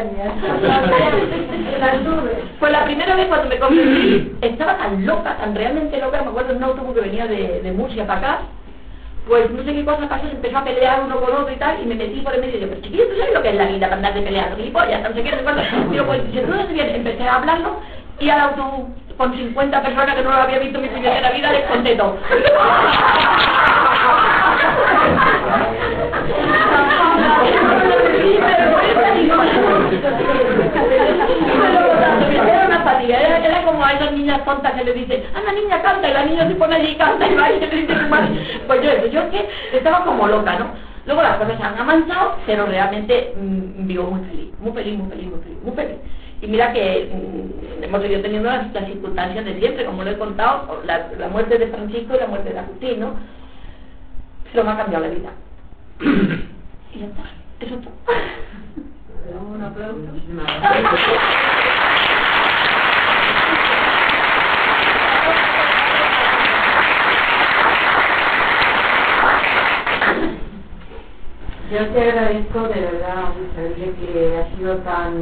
montañas. Pues la primera vez cuando me convertí, estaba tan loca, tan realmente loca, me acuerdo de un autobús que venía de Murcia para acá, pues no sé qué cosa pasó, se empezó a pelear uno con otro y tal, y me metí por el medio y digo, pero chiquillo, ¿tú sabes lo que es la vida para andar de pelear? Gilipollas, no sé qué, no sé cuánto. Digo, pues si tú no sé bien, empecé a hablarlo, y al autobús, con 50 personas que no lo había visto en mi primera vida, les conté todo. Era una fatiga, era como a esas niñas tontas que le dicen, anda niña, canta, y la niña se pone allí y canta y va y le dice su madre. Pues yo es que estaba como loca, ¿no? Luego las cosas se han amansado, pero realmente vivo muy feliz, muy feliz, muy feliz, muy feliz, muy feliz. Y mira que hemos seguido teniendo las circunstancias de siempre, como lo he contado, la muerte de Francisco y la muerte de Agustín, ¿no? Pero me ha cambiado la vida. Y ya está, eso es todo. Un aplauso. Yo te agradezco de verdad, Isabel, que has sido tan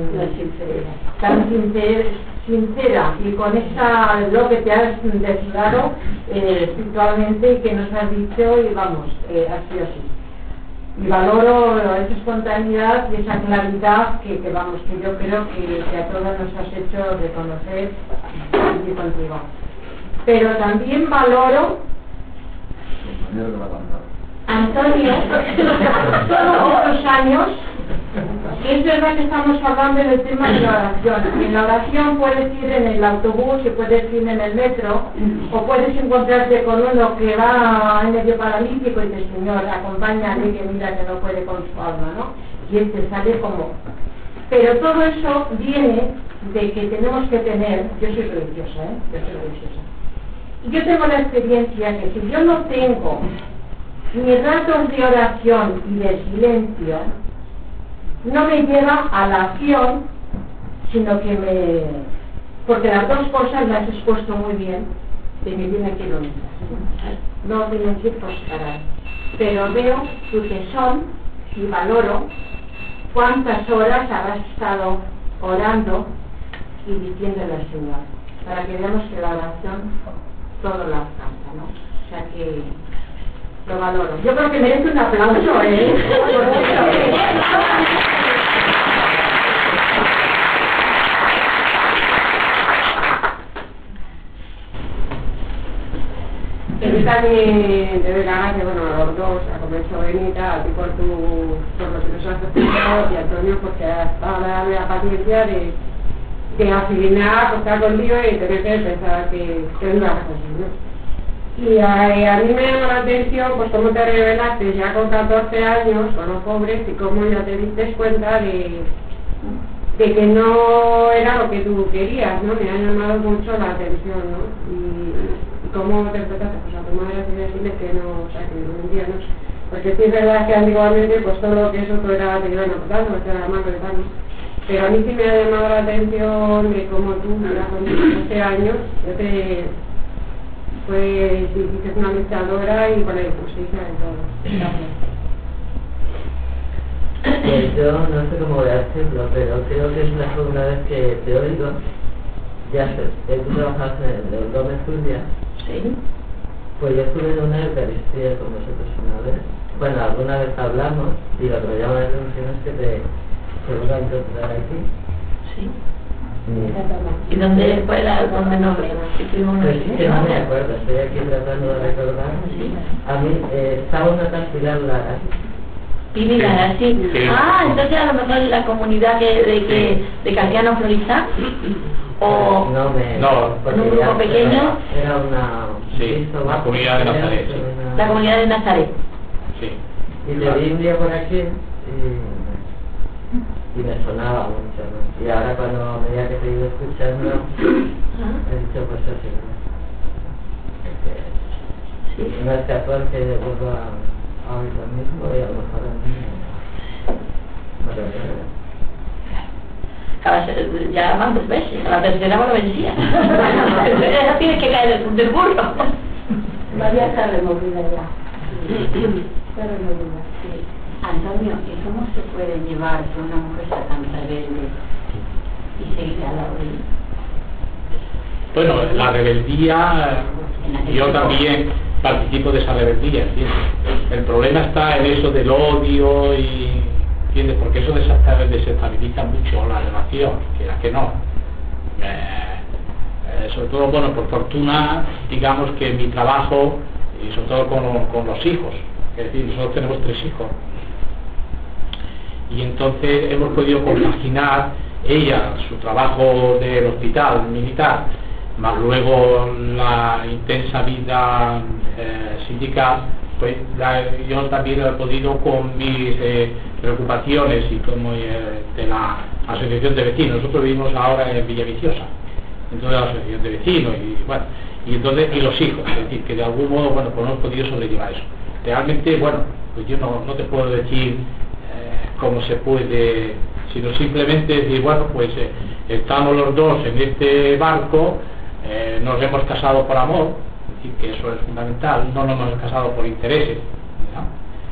sincera y con lo que te has desvelado espiritualmente y que nos has dicho y vamos, ha sido así. Y valoro esa espontaneidad y esa claridad que vamos, que yo creo que a todas nos has hecho reconocer y contigo. Pero también valoro Antonio, todos estos años, es verdad que estamos hablando del tema de la oración. En la oración puedes ir en el autobús, y puedes ir en el metro, o puedes encontrarte con uno que va en medio paralítico y dices, Señor, acompáñale, que mira que no puede con su alma, ¿no? Y él te sale como... Pero todo eso viene de que tenemos que tener... Yo soy religiosa, Yo soy religiosa. Y yo tengo la experiencia que si yo no tengo ni ratos de oración y de silencio, no me lleva a la acción, sino que porque las dos cosas las he expuesto muy bien, de que tienen kilómetros. No tienen que prosperar. Pero veo tu tesón y valoro cuántas horas habrás estado orando y diciéndole al Señor, para que veamos que la oración todo lo alcanza, ¿no? O sea que lo valoro. Yo creo que merece un aplauso, Yo también te doy la gracia, bueno, a los dos, a Comercio Benita, a ti por lo que nos has explicado, y a Antonio porque has estado dando la paciencia de asimilar, acostar contigo y tener que pensar que es una cosa, ¿no? Y a mí me llama la atención, pues cómo te revelaste ya con 14 años, con los pobres, y cómo ya te diste cuenta de que no era lo que tú querías, ¿no? Me ha llamado mucho la atención, ¿no? Y cómo te empezaste, pues a tu madre así decirle que no, o sea, que no entiendes, porque sí es verdad que antiguamente, pues todo lo que eso tú era, te iban aportando, te era más ¿no? Pero a mí sí me ha llamado la atención de cómo tú, ya con 14 años, pues hiciste una mezcladora y con el justicia de todo. Pues yo no sé cómo voy a hacerlo, pero creo que es la segunda vez que te oigo. Ya sé, tú trabajas en el Gómez Zulia. Sí. Pues yo estuve en una Eucaristía con vosotros una vez. Bueno, alguna vez hablamos y lo que me llama la atención es que te vuelvo a encontrar aquí. Sí. ¿Y dónde fue dónde nos pues no me acuerdo, estoy aquí tratando de recordar. ¿Sí? A mí estaba una tal Pilar Lara. Pili Lara, sí. Ah, entonces a lo mejor la comunidad de Castellano Florista o no, un grupo pequeño. Era una... Sí, la comunidad de Nazaret. Sí. La comunidad de Nazaret. Sí. Y le di un día por aquí y me sonaba mucho, ¿no? Y ahora cuando a medida que he seguido escuchando he dicho pues así, ¿no? Sí. No es casual que vuelva a oír lo mismo y a lo mejor a mí ya van 2 veces, a la tercera me lo vencía. Esa tiene que caer del burro. María está removida ya. Está removida, sí. Antonio, ¿y cómo se puede llevar que una mujer sea tan rebelde Bueno, la rebeldía, yo también participo de esa rebeldía, ¿entiendes? El problema está en eso del odio y, ¿entiendes? Porque eso desestabiliza mucho la relación, que no. Sobre todo, bueno, por fortuna, digamos que mi trabajo, y sobre todo con los hijos, es decir, nosotros tenemos 3 hijos, y entonces hemos podido compaginar ella, su trabajo del hospital militar, más luego la intensa vida sindical, pues yo también he podido con mis preocupaciones y como de la asociación de vecinos. Nosotros vivimos ahora en Villaviciosa, entonces la asociación de vecinos y bueno, y entonces y los hijos, es decir, que de algún modo, bueno, pues hemos podido sobrellevar eso. Realmente, bueno, pues yo no te puedo decir cómo se puede, sino simplemente decir, bueno, pues estamos los dos en este barco, nos hemos casado por amor, es decir, que eso es fundamental, no nos hemos casado por intereses, ¿no?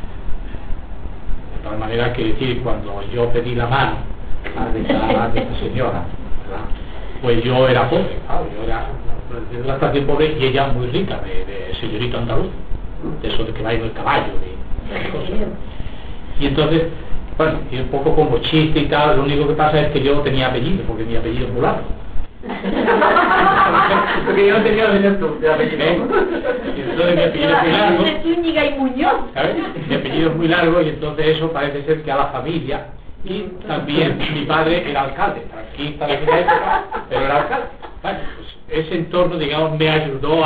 De tal manera que decir, cuando yo pedí la mano de esta señora, ¿verdad? Pues yo era pobre, claro, yo era bastante pobre y ella muy rica, de señorito andaluz, de eso de que va en el caballo, de cosas. Y entonces, bueno, y un poco como chiste y tal, lo único que pasa es que yo tenía apellido, porque mi apellido es muy largo. Porque yo no tenía de apellido. Y entonces mi apellido es muy largo. De Zúñiga y Muñoz. ¿Sabes? Mi apellido es muy largo y entonces eso parece ser que a la familia, y también mi padre era alcalde, franquista de aquella época, pero era alcalde. Bueno, pues ese entorno, digamos, me ayudó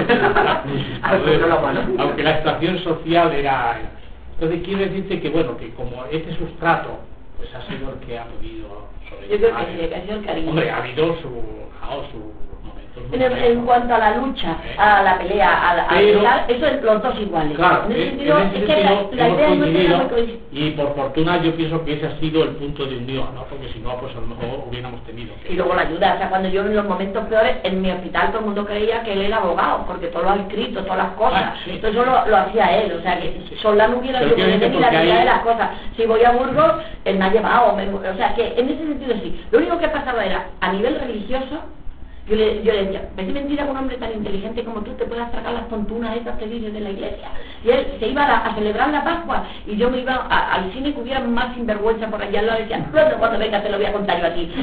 aunque la estación social era... Entonces quiero decirte que, bueno, que como este sustrato, pues ha sido el que ha podido sobrellevar. Yo creo que sí, que ha sido el cariño. Hombre, ha habido su momentos. En cuanto a la lucha, a la pelea, eso es los dos iguales. Claro, en ese sentido, es que la idea hemos coincidido, no y por fortuna yo pienso que ese ha sido el punto de unión, ¿no? Porque si no, pues a lo mejor hubiéramos tenido que... Y luego la ayuda, o sea, cuando yo en los momentos peores, en mi hospital todo el mundo creía que él era abogado, porque todo lo ha escrito, todas las cosas. Sí. Entonces eso lo hacía él, o sea, que sola no hubiera yo podido ni la mitad de las cosas. Si voy a Burgos, él me ha llevado, o sea, que en ese sentido sí. Lo único que pasaba era, a nivel religioso, yo le decía, ¿ves mentira que un hombre tan inteligente como tú te puedas sacar las tontunas esas que dices de la iglesia? Y él se iba a celebrar la Pascua y yo me iba al cine que hubiera más sinvergüenza por allá al lado y decía, cuando venga te lo voy a contar yo aquí.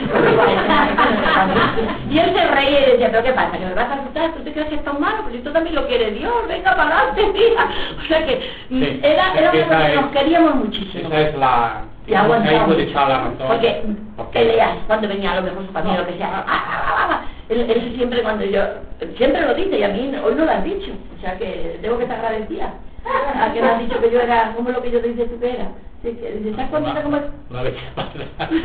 Y él se reía y decía, ¿pero qué pasa? ¿Que me vas a asustar? ¿Tú te crees que es tan malo? Pues esto también lo quiere Dios, venga para adelante, tía. O sea que sí, era una cosa que nos queríamos muchísimo. Esa es la... Y aguantamos. Ahí puede echar la razón. Porque peleas, cuando venía a lo mejor su familia, lo que sea, él siempre cuando yo, siempre lo dice y a mí hoy no lo has dicho, o sea que tengo que estar agradecida a que me has dicho que yo era, como lo que yo te dice tú que era. Sí, que dice, ¿estás contenta como es? Una vez que pasa.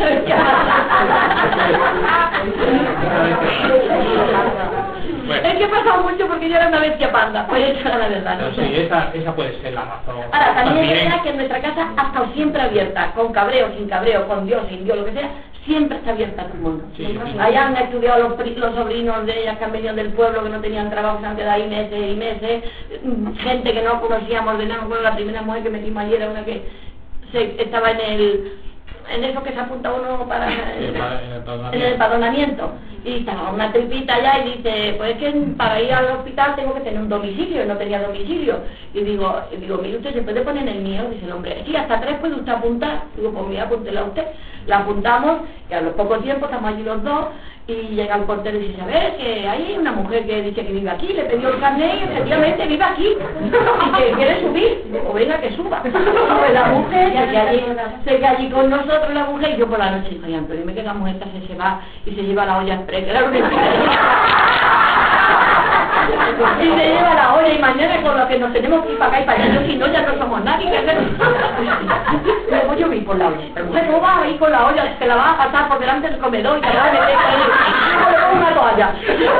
Es que he pasado mucho porque yo era una bestia panda, pues esa era la verdad, ¿no? Sí, esa puede ser la razón. Ahora, también es verdad que en nuestra casa ha estado siempre abierta, con cabreo, sin cabreo, con Dios, sin Dios, lo que sea, siempre está abierta a todo el mundo. Sí, allá han estudiado los sobrinos de ellas que han venido del pueblo, que no tenían trabajo, se han quedado ahí meses y meses, gente que no conocíamos de nada. Bueno, la primera mujer que metimos ayer era una que estaba en eso que se apunta uno para en el empadronamiento, y estaba una tripita allá y dice, pues es que para ir al hospital tengo que tener un domicilio, y no tenía domicilio, y digo, mire usted, ¿se puede poner en el mío? Dice el hombre, sí, hasta 3 puede usted apuntar. Digo, pues mira, apúntela usted. La apuntamos y a los pocos tiempos estamos allí los dos, y llega el portero y dice, a ver, que hay una mujer que dice que vive aquí, le pidió el carnet y efectivamente vive aquí y que quiere subir. Digo, venga, que suba. Pues la mujer se queda allí con nosotros, la mujer, y yo por la noche digo, ay, Antonio, dime que la mujer se va y se lleva la olla express, que era una y se lleva la olla, y mañana con lo que nos tenemos que ir para acá y para allá, si no, ya no somos nadie. Luego yo vi por la olla, pero mujer, ¿cómo va a ir con la olla? Se la va a pasar por delante del comedor y se la va a meter con una toalla.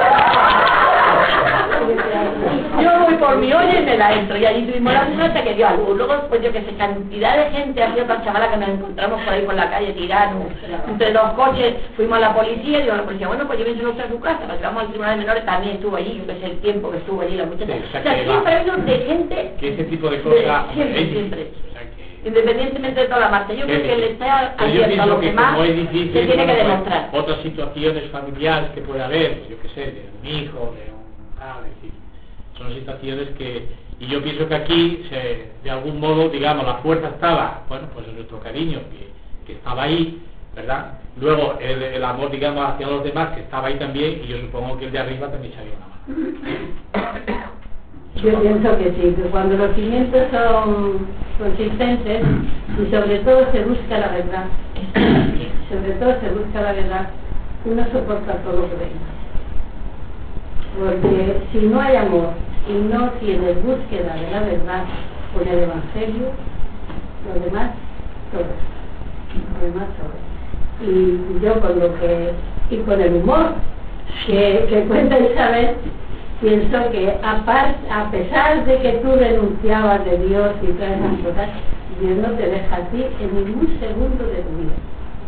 Yo voy por mi olla y me la entro, y allí tuvimos la mujer hasta que dio a luz. Luego, pues yo que sé, cantidad de gente, había otra chavala que nos encontramos por ahí por la calle tirada entre 2 coches, fuimos a la policía, y digo a la policía, bueno, pues llévenselo a su casa, nos llevamos al tribunal de menores, también estuvo allí, yo que sé, el tiempo que estuvo allí la muchacha. Sí, o sea, siempre ha habido de gente... Que ese tipo de cosas... Siempre. O sea, que independientemente de toda la marcha. Yo creo que el estar Pero yo abierto a los pienso que demás como es difícil, se tiene que bueno, demostrar. otras situaciones familiares que puede haber, yo qué sé, de un hijo, de un tal, es decir, son situaciones que, y yo pienso que aquí de algún modo, digamos, la fuerza estaba, bueno, pues en nuestro cariño que estaba ahí, ¿verdad? Luego el amor, digamos, hacia los demás que estaba ahí también, y yo supongo que el de arriba también se había una mano. Yo pienso que sí, que cuando los cimientos son consistentes y sobre todo se busca la verdad, sobre todo se busca la verdad, uno soporta todo lo que venga. Porque si no hay amor y no tienes búsqueda de la verdad con el Evangelio, lo demás todo. Y yo con lo que, y con el humor que cuenta Isabel, pienso que a pesar de que tú renunciabas de Dios y todas esas cosas, Dios no te deja a ti en ningún segundo de tu vida.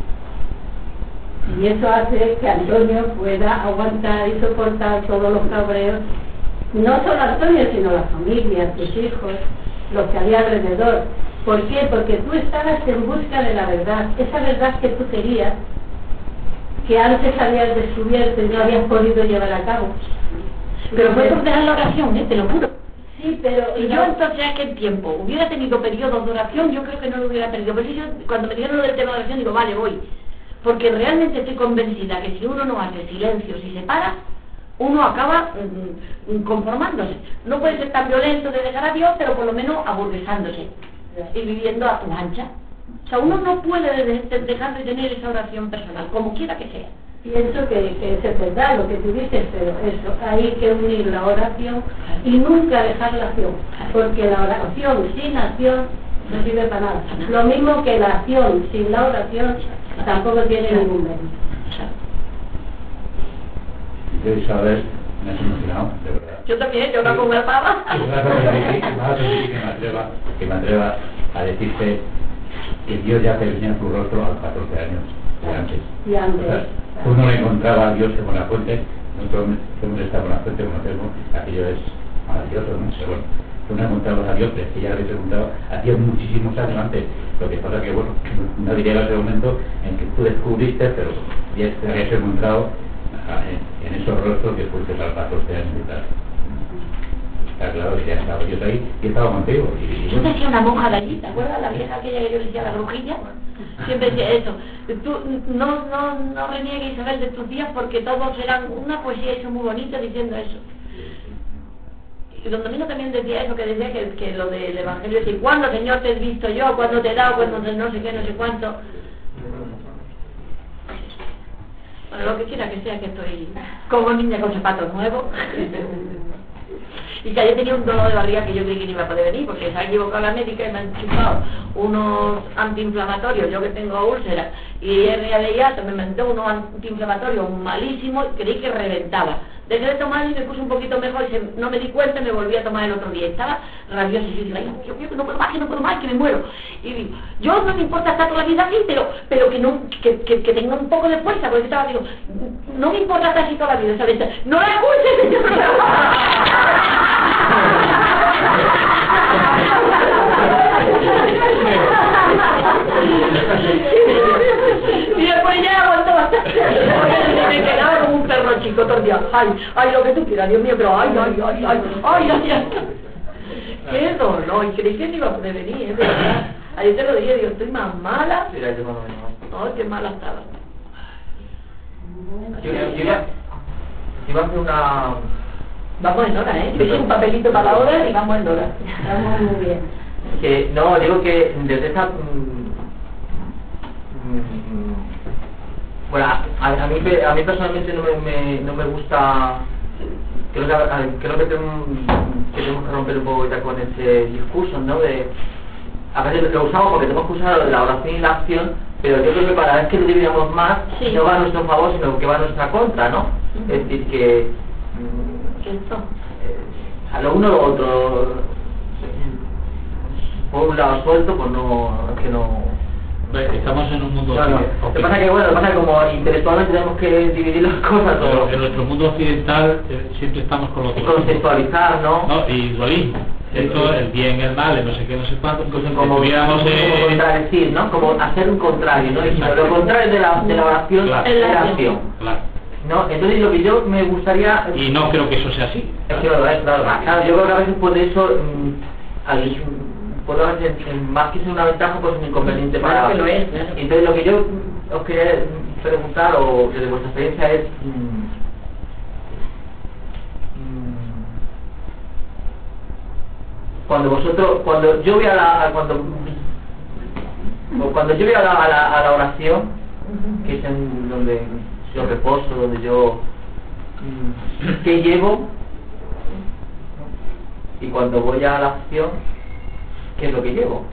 Y eso hace que Antonio pueda aguantar y soportar todos los cabreos, no solo Antonio, sino la familia, tus hijos, los que había alrededor. ¿Por qué? Porque tú estabas en busca de la verdad, esa verdad que tú querías, que antes habías descubierto y no habías podido llevar a cabo. Pero fue por dejar la oración, te lo juro. Sí, pero... Y yo entonces aquel tiempo hubiera tenido periodos de oración, yo creo que no lo hubiera perdido. Pero yo, cuando me dijeron lo del tema de oración, digo, vale, voy. Porque realmente estoy convencida que si uno no hace silencio, si se para, uno acaba conformándose. No puede ser tan violento de dejar a Dios, pero por lo menos aburguesándose y viviendo a tu ancha. O sea, uno no puede dejar de tener esa oración personal, como quiera que sea. Pienso que es verdad lo que tú dices, pero eso, hay que unir la oración y nunca dejar la acción, porque la oración sin acción no sirve para nada. Lo mismo que la acción sin la oración tampoco tiene ningún mérito. Yo, Isabel, me has emocionado, de verdad. Yo también, yo no como el pava. Que me atreva a decirte que Dios ya te venía su rostro a los 14 años de antes. Y antes. O sea, uno no encontraba a Dios en la fuente, nosotros hemos estado en la fuente, conocemos, aquello es maravilloso, no sé, bueno. Tú no encontrabas a Dios, pero es que ya lo habías encontrado hacía muchísimos años antes. Lo que pasa que, bueno, no diría ese momento en que tú descubriste, pero ya te habías encontrado en esos rostros que fuiste a los 14 años y tal. Está claro que ya estaba yo ahí y estaba contigo. Yo decía una monja de allí, ¿te acuerdas? La vieja aquella que yo decía, la brujilla. Siempre decía eso. Tú no reniegues, Isabel, de tus días porque todos eran una poesía eso muy bonita diciendo eso. Y don Domingo también decía eso, que decía que lo del Evangelio es decir, ¿cuándo, Señor, te he visto yo? ¿Cuándo te he dado? ¿Cuándo no sé qué, no sé cuánto? Bueno, lo que quiera que sea, que estoy como niña con zapatos nuevos. Y que ayer tenía un dolor de barriga que yo creí que no iba a poder venir porque se ha equivocado la médica y me han chupado unos antiinflamatorios, yo que tengo úlceras, y RADIA me mandó unos antiinflamatorios malísimos y creí que reventaba. Dejé de tomar y me puse un poquito mejor y no me di cuenta y me volví a tomar el otro día. Estaba rabiosa y dije, ay, Dios mío, que no puedo más, que me muero. Y digo, yo no me importa estar toda la vida así, pero que tenga un poco de fuerza, porque estaba, digo, no me importa estar así toda la vida, ¿sabes? No la escuches, señor. Y después ya aguantó bastante. Me quedaba como un perro chico todo el día. Ay, lo que tú quieras, Dios mío, pero ay. Qué dolor, y creí que no iba a poder venir, de verdad. Ayer te lo dije, digo, estoy más mala. Ay, qué mala estaba. Yo iba a hacer una... Vamos en hora, Yo hice un papelito para la hora y vamos en hora. Estamos muy bien. Que, no, digo que desde esta... bueno, a mí personalmente no me gusta... Creo que tenemos que romper un poco ya con ese discurso, ¿no? A veces lo usamos porque tenemos que usar la oración y la acción, pero yo creo que cada vez que lo dividamos más, sí, no va a nuestro favor, sino que va a nuestra contra, ¿no? Es decir, que... a lo uno o lo otro, por un lado suelto, pues no, es que no... Estamos en un mundo... Lo que pasa que, bueno, como intelectualmente tenemos que dividir las cosas, pero en nuestro mundo occidental siempre estamos con lo conceptualizar, ¿no? Y dualismo. esto, el bien, el mal, el no sé qué, no sé cuánto, como estuviéramos como contradecir, ¿no? Como hacer un contrario, ¿no? Y lo contrario de la oración Claro. es la acción, Claro. ¿no? Entonces lo que yo me gustaría... Y no creo que eso sea así. Es que lo es, claro. Claro, yo creo que a veces por eso, puedo a veces, más que ser una ventaja, pues un inconveniente para... Claro que lo es, claro. Entonces lo que yo os quería preguntar, o desde vuestra experiencia, es... cuando yo voy a la oración, que es en donde yo reposo, donde yo ¿qué llevo? Y cuando voy a la acción, ¿qué es lo que llevo?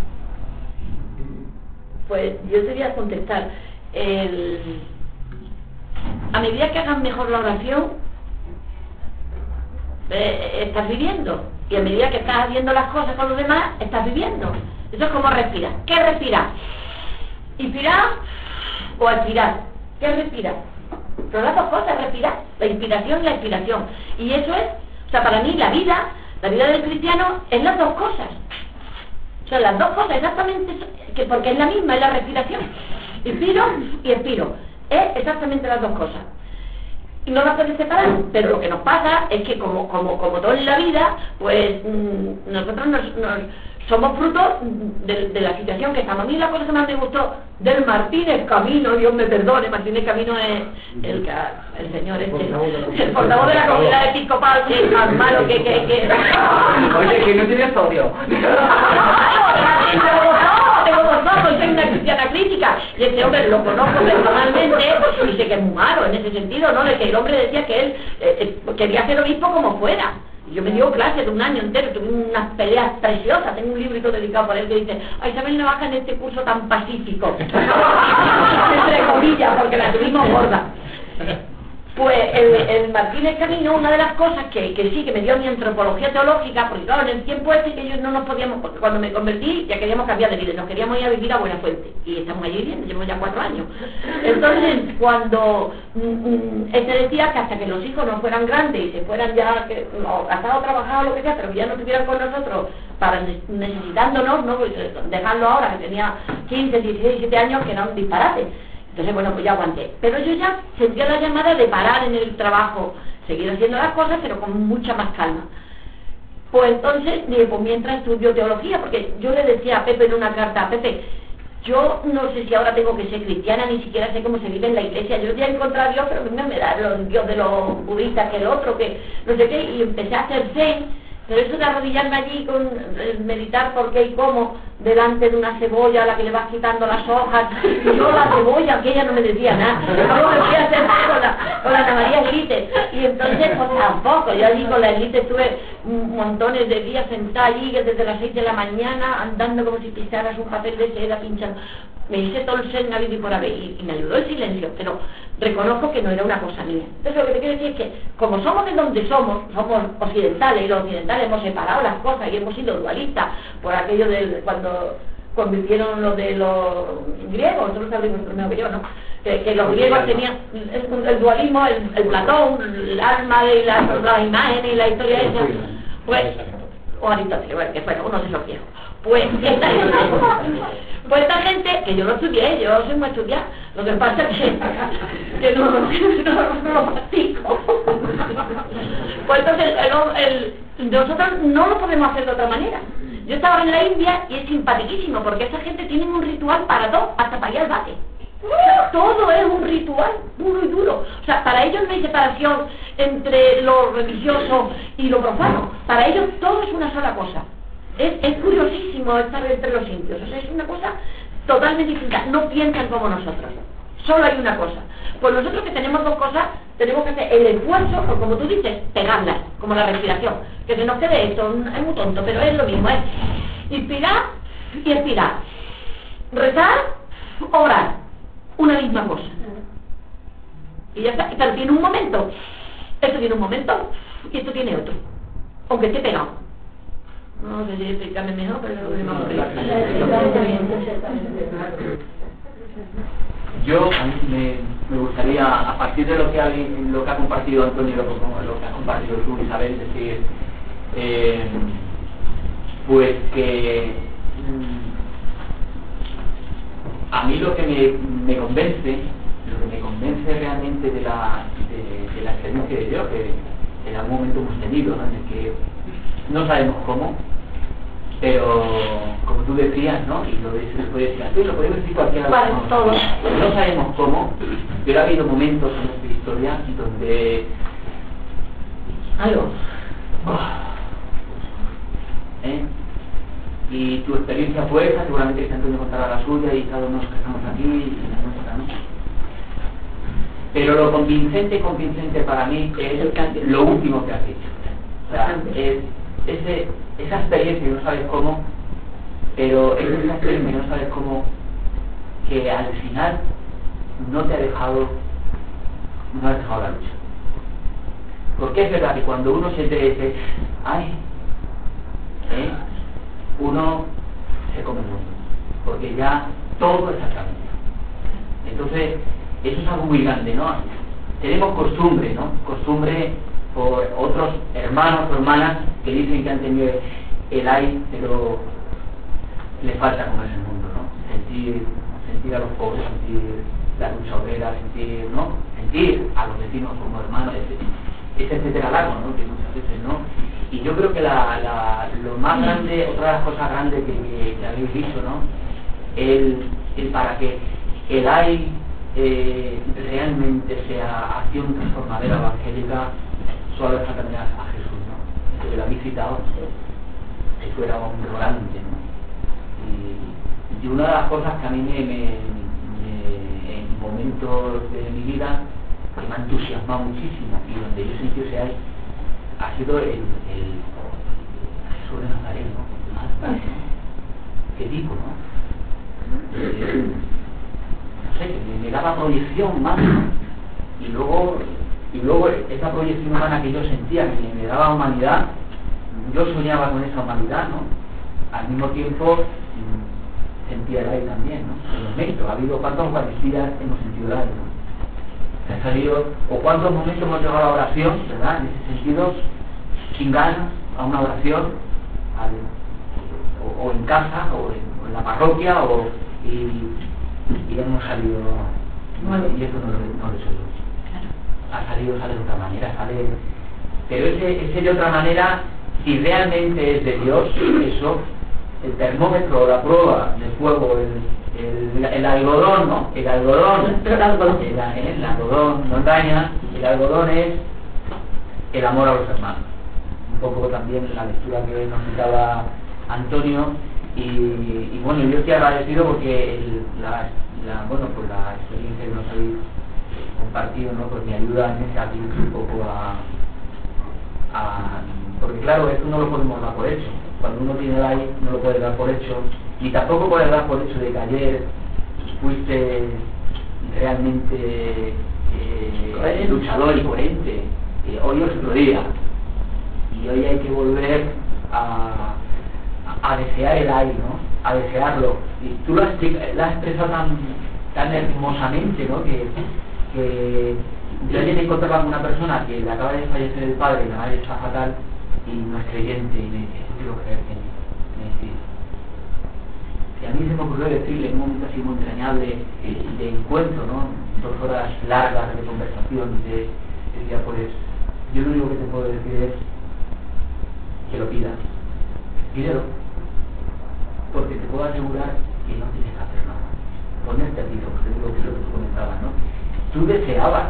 Pues yo te voy a contestar. A medida que hagas mejor la oración, estás viviendo. Y a medida que estás haciendo las cosas con los demás, estás viviendo. Eso es como respirar. ¿Qué es respirar? ¿Inspirar o expirar? ¿Qué es respirar? Son las dos cosas, respirar. La inspiración y la expiración. Y eso es, o sea, para mí la vida del cristiano es las dos cosas. Son las dos cosas exactamente, porque es la misma, es la respiración. Inspiro y expiro. Es exactamente las dos cosas. Y no las puedes separar, pero lo que nos pasa es que como todo en la vida, pues nosotros somos frutos de la situación que estamos. A mí la cosa que más me gustó del Martínez Camino, Dios me perdone, Martínez Camino es el señor el portavoz de la comunidad episcopal, que es más malo que Oye, que no tienes odio. Tengo dos ojos, soy una cristiana crítica, y este hombre lo conozco personalmente y sé que es muy malo en ese sentido, ¿no? De que el hombre decía que él quería ser obispo como fuera. Yo me dio clases de un año entero, tuve unas peleas preciosas, tengo un librito dedicado por él que dice: a Isabel Navaja en este curso tan pacífico, entre comillas, porque la tuvimos gorda. Pues el Martínez Camino, una de las cosas que sí, que me dio mi antropología teológica, porque claro, en el tiempo ese que ellos no nos podíamos, porque cuando me convertí ya queríamos cambiar de vida, nos queríamos ir a vivir a Buenafuente, y estamos allí viviendo, llevamos ya 4 años. Entonces, cuando él te decía que hasta que los hijos no fueran grandes y se fueran ya, casados, trabajados, lo que sea, pero que ya no estuvieran con nosotros, para necesitándonos, ¿no? Dejarlo ahora, que tenía 15, 16, 17 años, que era un disparate. Entonces, bueno, pues ya aguanté. Pero yo ya sentía la llamada de parar en el trabajo, seguir haciendo las cosas, pero con mucha más calma. Pues entonces, dije, pues mientras estudio teología, porque yo le decía a Pepe en una carta: Pepe, yo no sé si ahora tengo que ser cristiana, ni siquiera sé cómo se vive en la iglesia. Yo ya encontré a Dios, pero me da el Dios de los budistas, que el otro, que no sé qué, y empecé a hacer zen. Pero eso de arrodillarme allí con meditar por qué y cómo, delante de una cebolla a la que le vas quitando las hojas, y yo la cebolla, que ella no me decía nada, luego me fui a hacer con la Ana María Glite, y entonces pues tampoco, yo allí con la Glite estuve montones de días sentada allí desde las 6 de la mañana, andando como si pisaras un papel de seda, pinchando. Me hice todo el ser navido y por haber, y me ayudó el silencio, pero reconozco que no era una cosa mía. Entonces lo que te quiero decir es que, como somos de donde somos occidentales, y los occidentales hemos separado las cosas y hemos sido dualistas por aquello de cuando convirtieron lo de los griegos, nosotros sabemos primero que yo, ¿no? Que los griegos tenían el dualismo, el Platón, el alma y las imágenes y la historia esa, pues, o Aristóteles, bueno, que fuera uno de esos viejos. Pues esta gente, que yo no estudié, yo soy muy estudiada, lo que pasa es que no lo practico. Pues entonces nosotros no lo podemos hacer de otra manera. Yo estaba en la India y es simpaticísimo, porque esa gente tiene un ritual para todo, hasta para ir al bate. O sea, todo es un ritual puro y duro. O sea, para ellos no hay separación entre lo religioso y lo profano. Para ellos todo es una sola cosa. Es curiosísimo estar entre los indios. O sea, es una cosa totalmente distinta. No piensan como nosotros. Solo hay una cosa. Pues nosotros, que tenemos dos cosas, tenemos que hacer el esfuerzo, o como tú dices, pegarlas, como la respiración. Que se nos quede esto, es muy tonto, pero es lo mismo. Es inspirar y expirar. Rezar, orar. Una misma cosa. Y ya está. Pero tiene un momento. Esto tiene un momento y esto tiene otro. Aunque esté pegado. No sé si explicarme mejor, pero yo me gustaría, a partir de lo que ha compartido Antonio, lo que ha compartido tú, Isabel, es decir, Pues que a mí lo que me convence realmente de la experiencia de Dios que en algún momento hemos tenido, ¿no? En el que no sabemos cómo, pero como tú decías, ¿no? Y lo podemos decir cualquiera de nosotros, no sabemos cómo, pero ha habido momentos en nuestra historia donde y tu experiencia fue esa, seguramente que Antonio contará la suya y cada uno que estamos aquí y la nuestra, ¿no? Pero lo convincente para mí es lo último que has dicho. O sea, es esa experiencia que no sabes cómo, pero es esa experiencia que no sabes cómo, que al final no te ha dejado la lucha. Porque es verdad que cuando uno se dice, uno se come el mundo, porque ya todo está cambiado. Entonces, eso es algo muy grande, ¿no? Tenemos costumbre, ¿no? Costumbre por otros hermanos o hermanas que dicen que han tenido el ay, pero le falta comerse el mundo, ¿no? Sentir a los pobres, sentir la lucha obrera, sentir a los vecinos como hermanos, etcétera, largo, ¿no? Que muchas veces, ¿no? Y yo creo que lo más grande, otra de las cosas grandes que habéis dicho, ¿no? El para que el ay realmente sea acción transformadora evangélica, solo hace falta mirar a Jesús, ¿no? Que lo habéis citado, eso era un grande, ¿no? Y una de las cosas que a mí en momentos de mi vida que me ha entusiasmado muchísimo y donde yo sentí ese ay ha sido el Jesús de Nazaret, ¿no? Qué tipo, ¿no? No sé, que me daba proyección humana, y luego esa proyección humana que yo sentía, que me daba humanidad, yo soñaba con esa humanidad, ¿no? Al mismo tiempo sentía el aire también, ¿no? En los méritos, ha habido cuántos Eucaristías hemos sentido el aire, ¿no? Ha salido, o cuántos momentos hemos llegado a la oración, ¿verdad? En ese sentido, sin ganas, a una oración, o en casa, o en la parroquia, y hemos salido, y eso no lo soy yo. Sale de otra manera, pero ese de otra manera, si realmente es de Dios, eso, el termómetro, la prueba de fuego, el algodón, ¿no? El algodón no engaña, el algodón es el amor a los hermanos. Un poco también la lectura que nos citaba Antonio, y bueno, yo estoy agradecido porque la experiencia que nos habéis compartido, ¿no? Pues me ayuda en ese aquí un poco porque claro, esto no lo podemos dar por hecho. Cuando uno tiene el aire no lo puede dar por hecho, ni tampoco puede dar por hecho de que ayer fuiste realmente luchador y coherente. Hoy es otro día, y hoy hay que volver a desear el aire, ¿no? A desearlo. Y tú lo has expresado tan hermosamente, ¿no? Que yo ayer me encontraba con una persona que le acaba de fallecer el padre y la madre está fatal y no es creyente, y me dice, yo quiero creer en ti. Me decía, y a mí se me ocurrió decirle en un momento así muy entrañable de encuentro, ¿no? 2 horas largas de conversación, decía, pues yo lo único que te puedo decir es que lo pidas, pídelo, porque te puedo asegurar que no tienes que hacer nada, ponerte a ti, porque digo que es lo que tú comentabas, ¿no? Tú deseabas.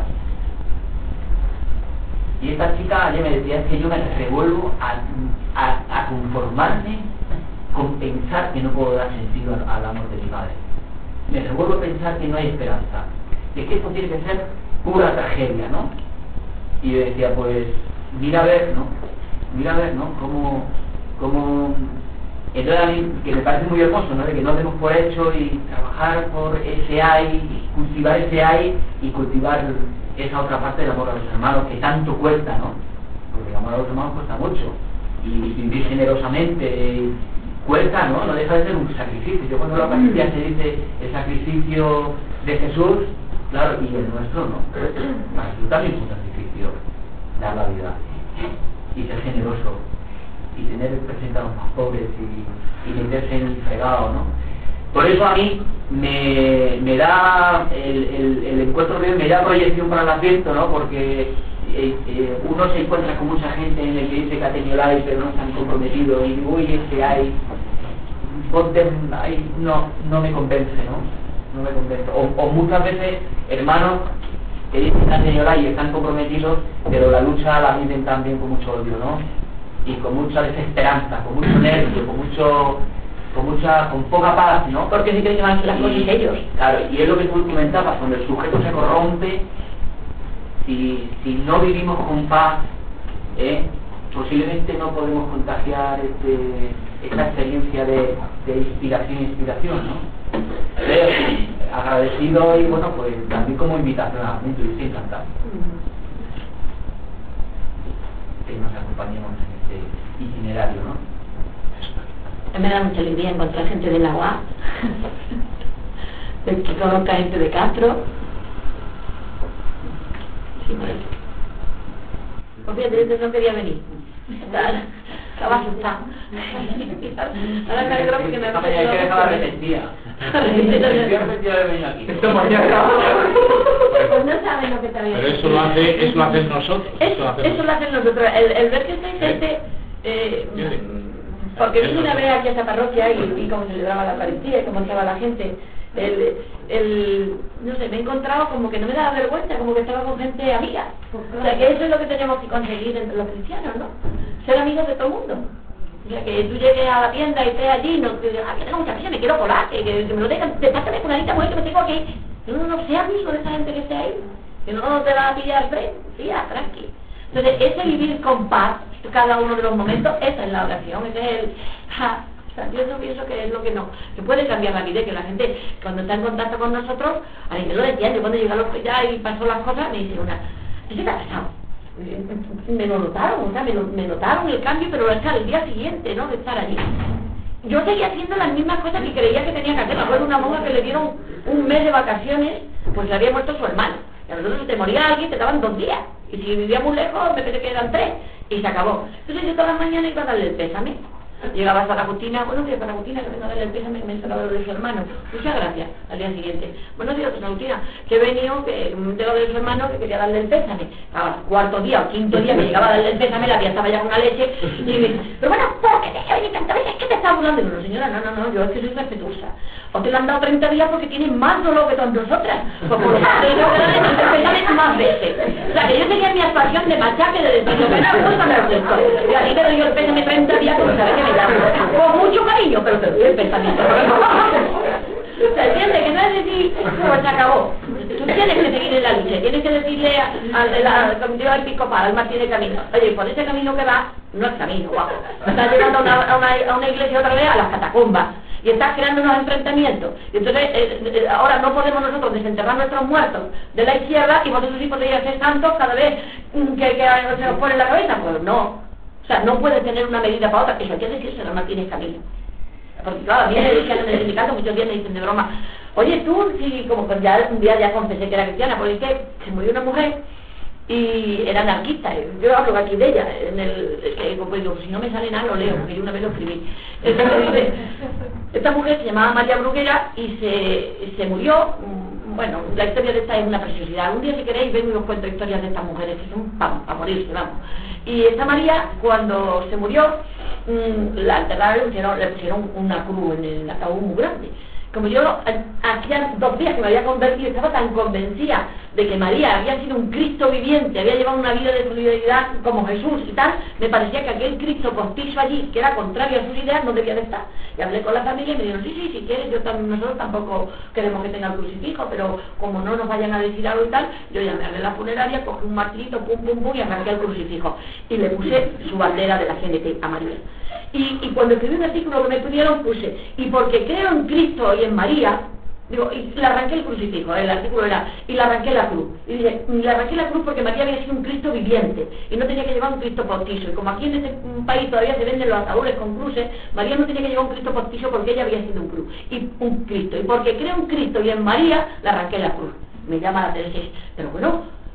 Y esta chica ayer me decía, es que yo me revuelvo a conformarme con pensar que no puedo dar sentido al amor de mi padre. Me revuelvo a pensar que no hay esperanza, de que esto tiene que ser pura tragedia, ¿no? Y yo decía, pues mira a ver, ¿no? Cómo entonces a mí, que me parece muy hermoso, ¿no? De que no demos por hecho y trabajar por ese ay, y cultivar ese ay, y cultivar esa otra parte del amor a los hermanos que tanto cuesta, ¿no? Porque el amor a los hermanos cuesta mucho, y vivir generosamente cuesta, ¿no? No deja de ser un sacrificio. Yo cuando la Eucaristía se dice el sacrificio de Jesús, claro, y el nuestro no. Para Jesús también es un sacrificio dar la vida y ser generoso y tener presente a los más pobres y meterse en el fregado, ¿no? Por eso a mí me da el encuentro de me da proyección para el Adviento, ¿no? Porque uno se encuentra con mucha gente en el que dice que ha tenido live pero no están comprometidos y digo, oye, que hay ponte ahí, no me convence, no me convence. O muchas veces hermanos que dicen que han tenido live y están comprometidos, pero la lucha la viven también con mucho odio, ¿no? Y con mucha desesperanza, con mucho nervio, con poca paz, ¿no? Porque se creen que van a hacer las cosas ellos. Claro, y es lo que tú comentabas, cuando el sujeto se corrompe, si no vivimos con paz, posiblemente no podemos contagiar esta experiencia de inspiración, ¿no? Agradecido y bueno, pues también como invitación a mundo, y estoy encantado que nos acompañemos en este itinerario, ¿no? Me da mucha alegría encontrar gente de la UA, de que conozca gente de Castro. Sí, bueno. Pues fíjate, yo no quería venir. Estaba asustada. Ahora me alegro porque me va a hay que dejar la arrepentida. de venir aquí. Pues no saben lo que te había. Pero eso lo hacen nosotros. Eso lo hacen nosotros. El ver que estáis gente... porque vine una vez aquí a esta parroquia y vi cómo celebraba la Eucaristía y cómo estaba la gente. No sé, me he encontrado como que no me daba vergüenza, como que estaba con gente amiga. O sea, que eso es lo que tenemos que conseguir entre los cristianos, ¿no? Ser amigos de todo el mundo. O sea, que tú llegues a la tienda y estés allí, no que tengo mucha prisa, me quiero colar, que me lo dejan, pásame con una lista, mujer, que me tengo aquí. No sea amigo de esa gente que esté ahí, que no te va a pillar al frente, sí, tranqui. Entonces, ese vivir con paz, cada uno de los momentos, esa es la oración, ese es el... O sea, yo no pienso que es lo que puede cambiar la vida, que la gente cuando está en contacto con nosotros, a mí me lo decía, yo cuando llegaron ya y pasó las cosas, me dice una, ¿qué te ha pasado? Me lo notaron, o sea, me notaron el cambio, pero hasta el día siguiente, ¿no?, de estar allí. Yo seguía haciendo las mismas cosas que creía que tenía que hacer. Me acuerdo de una monja que le dieron un mes de vacaciones, pues le había muerto su hermano. Y a nosotros, si te moría alguien, te daban 2 días. Y si vivía muy lejos, me parece que eran 3. Y se acabó. Entonces yo todas las mañanas iba a darle el pésame. Llegaba a Santa Agustina, buenos días, Santa Agustina, que vengo a darle el pésame, me he enterado de su hermano. Muchas gracias, al día siguiente. Buenos días, Santa Agustina, que he venido, que me he enterado de su hermano, que quería darle el pésame. Al 4.º día o 5.º día me llegaba a darle el pésame, la tía estaba ya con la leche, y me dice, pero bueno, ¿por qué te venir tantas veces? Es que te estás burlando. Y yo, señora, no, yo es que soy respetuosa. O te lo han dado 30 días porque tienes más dolor que todas nosotras. Pues por lo tanto, tengo que darle el pésame más veces. O sea, que yo tenía mi actuación de machaque, de decir, lo que no, no me lo siento. Y a ti te doy el pésame 30 días porque sabes que me llamo. Con mucho cariño, pero te doy el pensamiento. ¿Se entiende? Que no es decir, pues se acabó. Tú tienes que seguir en la lucha, tienes que decirle al comitiva episcopal, al Martín de Camino, oye, por ese camino que va, no es camino, guapo. Estás llegando a una iglesia otra vez, a las catacumbas, y estás creando unos enfrentamientos. Y entonces, ahora no podemos nosotros desenterrar nuestros muertos de la izquierda y vosotros sí podéis hacer santos cada vez que se nos pone en la cabeza. Pues no. O sea, no puedes tener una medida para otra. Eso hay que decirse a Martín de Camino. Porque claro, a mí me dicen en el sindicato, muchos días me dicen de broma, oye, tú, sí, como pues ya un día ya confesé que era cristiana, porque es que se murió una mujer y era anarquista. Yo hablo aquí de ella, pues digo, si no me sale nada lo leo, porque yo una vez lo escribí. Entonces, esta mujer se llamaba María Bruguera y se murió. Bueno, la historia de esta es una preciosidad. Un día, si queréis, vengo y os cuento historias de estas mujeres que son para morirse, vamos. Y esta María, cuando se murió, la enterraron, le pusieron una cruz en el ataúd muy grande. Como yo hacía 2 días que me había convertido, estaba tan convencida de que María había sido un Cristo viviente, había llevado una vida de solidaridad como Jesús y tal, me parecía que aquel Cristo postizo allí, que era contrario a sus ideas, no debía de estar. Y hablé con la familia y me dijeron, sí, si quieres, nosotros tampoco queremos que tenga el crucifijo, pero como no nos vayan a decir algo y tal, yo llamé a la funeraria, cogí un martilito, pum, y arranqué el crucifijo. Y le puse su bandera de la CNT a María. Y cuando escribí un artículo que me pidieron, puse, y porque creo en Cristo y en María, digo, y le arranqué el crucifijo, el artículo era, y le arranqué la cruz. Y dije, le arranqué la cruz porque María había sido un Cristo viviente, y no tenía que llevar un Cristo postizo. Y como aquí en este país todavía se venden los ataúdes con cruces, María no tenía que llevar un Cristo postizo porque ella había sido un Cristo. Y porque creo en Cristo y en María, le arranqué la cruz. Me llama la atención, pero bueno,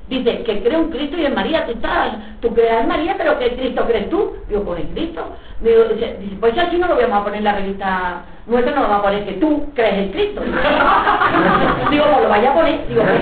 Dice que cree un Cristo y en María tú creas en María, pero ¿qué Cristo crees tú? Digo, pues en Cristo. Digo, dice, pues así no lo vamos a poner en la revista nuestra, no lo vamos a poner que tú crees en Cristo. Digo, pues lo vaya a poner.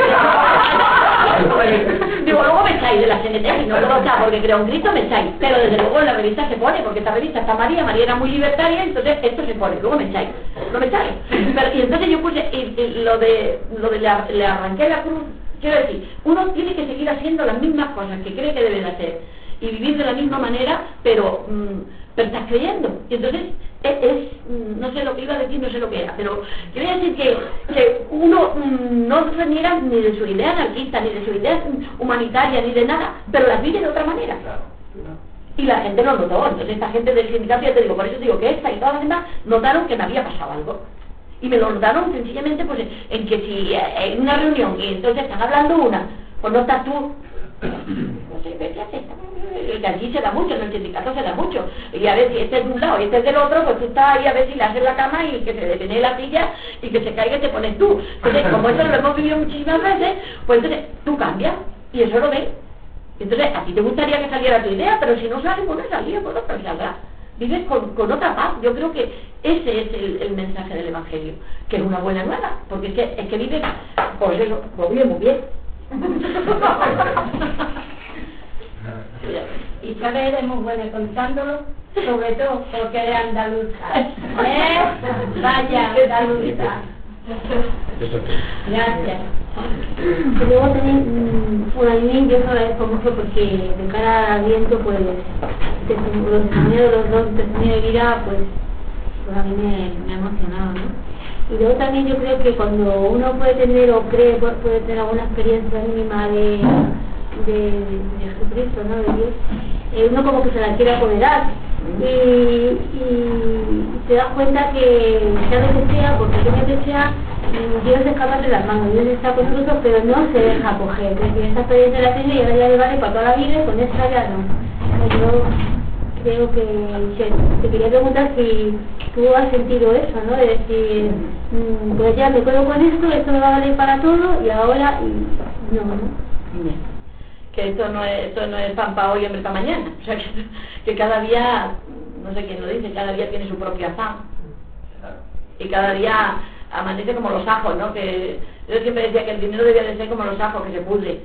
Digo, luego me echáis de la CNT, y no luego está porque creo en Cristo, me echáis. Pero desde luego en la revista se pone, porque esta revista está María era muy libertaria, entonces esto se pone, luego me echáis. No me echáis. Y entonces yo puse, lo de le arranqué la cruz. Quiero decir, uno tiene que seguir haciendo las mismas cosas que cree que debe de hacer y vivir de la misma manera, pero estás creyendo. Y entonces no sé lo que iba a decir, no sé lo que era, pero quería decir que uno no reniega ni de su idea anarquista, ni de su idea humanitaria, ni de nada, pero las vive de otra manera. Y la gente lo notó. Entonces esta gente del sindicato, ya te digo, por eso digo que esta y todas las demás notaron que me había pasado algo. Y me lo notaron sencillamente pues en que si en una reunión y entonces están hablando una, pues no estás tú, no sé, ¿qué haces? Que allí se da mucho, en el sindicato se da mucho, y a ver si este es de un lado y este es del otro, pues tú estás ahí a ver si le haces la cama y que se detiene la silla y que se caiga y te pones tú. Entonces, como eso lo hemos vivido muchísimas veces, pues entonces tú cambias y eso lo ves. Entonces a ti te gustaría que saliera tu idea, pero si no sale, pues no salía, pues no saldrá. Vives con otra paz. Yo creo que ese es el mensaje del Evangelio, que es una buena nueva, porque es que vive, pues eso, pues vive muy bien. Isabel es muy buena contándolo, sobre todo porque es andaluza. Vaya andaluza. Gracias. Y luego también, bueno, a mí yo agradezco mucho porque de cara al viento, pues, los testimonios de los dos testimonios de vida, pues a mí me ha emocionado, ¿no? Y luego también yo creo que cuando uno puede tener o cree, puede tener alguna experiencia mínima de Jesucristo, ¿no? De Dios, uno como que se la quiere apoderar y te das cuenta que sea lo que sea, por pequeño que sea, Dios es capaz de las manos, Dios está con nosotros, pero no se deja coger. Es decir, esta experiencia la tiene y ahora ya le vale para toda la vida y con esta ya no. Yo creo que te quería preguntar si tú has sentido eso, ¿no? De decir, pues ya me quedo con esto me va a valer para todo y ahora, no. Que esto no es pan para hoy, hambre para mañana. O sea, que cada día, no sé quién lo dice, cada día tiene su propio afán. Y cada día amanece como los ajos, ¿no? Que yo siempre decía que el dinero debía de ser como los ajos, que se pudre.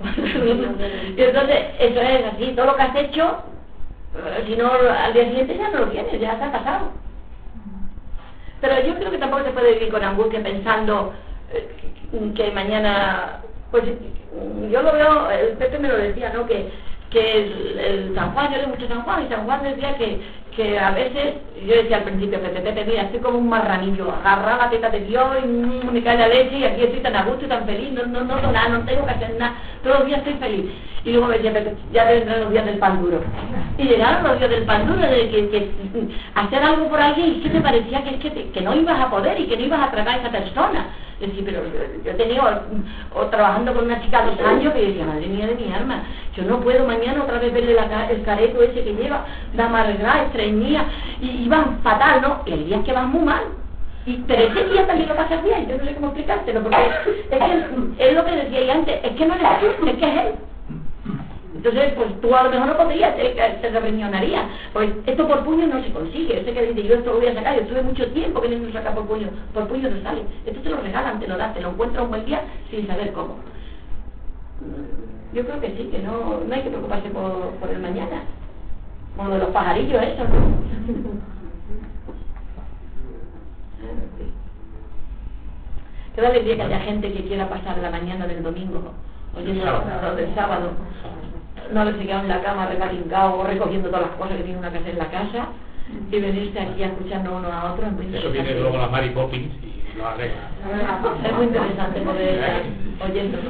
Y entonces, eso es así, todo lo que has hecho, si no, al día siguiente ya no lo tienes, ya se ha pasado. Pero yo creo que tampoco se puede vivir con angustia pensando que mañana, pues yo lo veo, el Pepe me lo decía, ¿no? Que el San Juan, yo leo mucho San Juan, y San Juan decía que a veces, yo decía al principio, Pepe, mira, estoy como un marranillo, agarra la teta de Dios y me cae la leche y aquí estoy tan a gusto y tan feliz, no nada, no tengo que hacer nada, todos los días estoy feliz. Y luego me decía, Pepe, ya vendrán los días del pan duro. Y llegaron los días del pan duro, de que hacer algo por alguien y que te parecía que no ibas a poder y que no ibas a tragar a esa persona. Es decir, pero yo he tenido, trabajando con una chica 2 años que decía, madre mía de mi alma, yo no puedo mañana otra vez verle el careto ese que lleva, de amargada, estreñía, y van fatal, ¿no? Y hay días que van muy mal. Pero ese día también lo pasas bien, yo no sé cómo explicártelo, porque es lo que decía ahí antes, es que no eres tú, es que es él. Entonces, pues tú a lo mejor no podrías, te reuniónaría. Pues esto por puño no se consigue. Este que dice, yo esto lo voy a sacar, yo estuve mucho tiempo queriendo sacar por puño no sale. Esto te lo regalan, te lo dan, te lo encuentras un buen día sin saber cómo. Yo creo que sí, que no hay que preocuparse por el mañana. Como de los pajarillos, eso, ¿no? Qué da alegría que haya gente que quiera pasar la mañana del domingo, oyendo lo del sábado. No haberse quedado en la cama recargado o recogiendo todas las cosas que tiene una que hacer en la casa y venirse aquí a escucharnos uno a otro. Eso viene luego la Mary Poppins y lo arregla. Es muy interesante poder estar oyéndonos.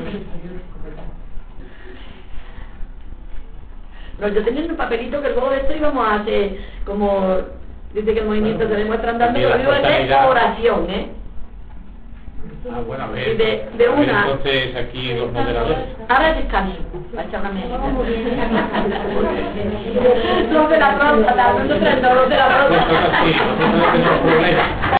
Yo tenía un papelito que luego de esto íbamos a hacer, como dice que el movimiento se demuestra andando, yo iba a hacer oración, ¿eh? Ah, bueno, a ver. De una. Entonces aquí los moderadores. Ahora descanso. Va a echar una mesa. Los de la próstata, nosotros no, los de la próstata.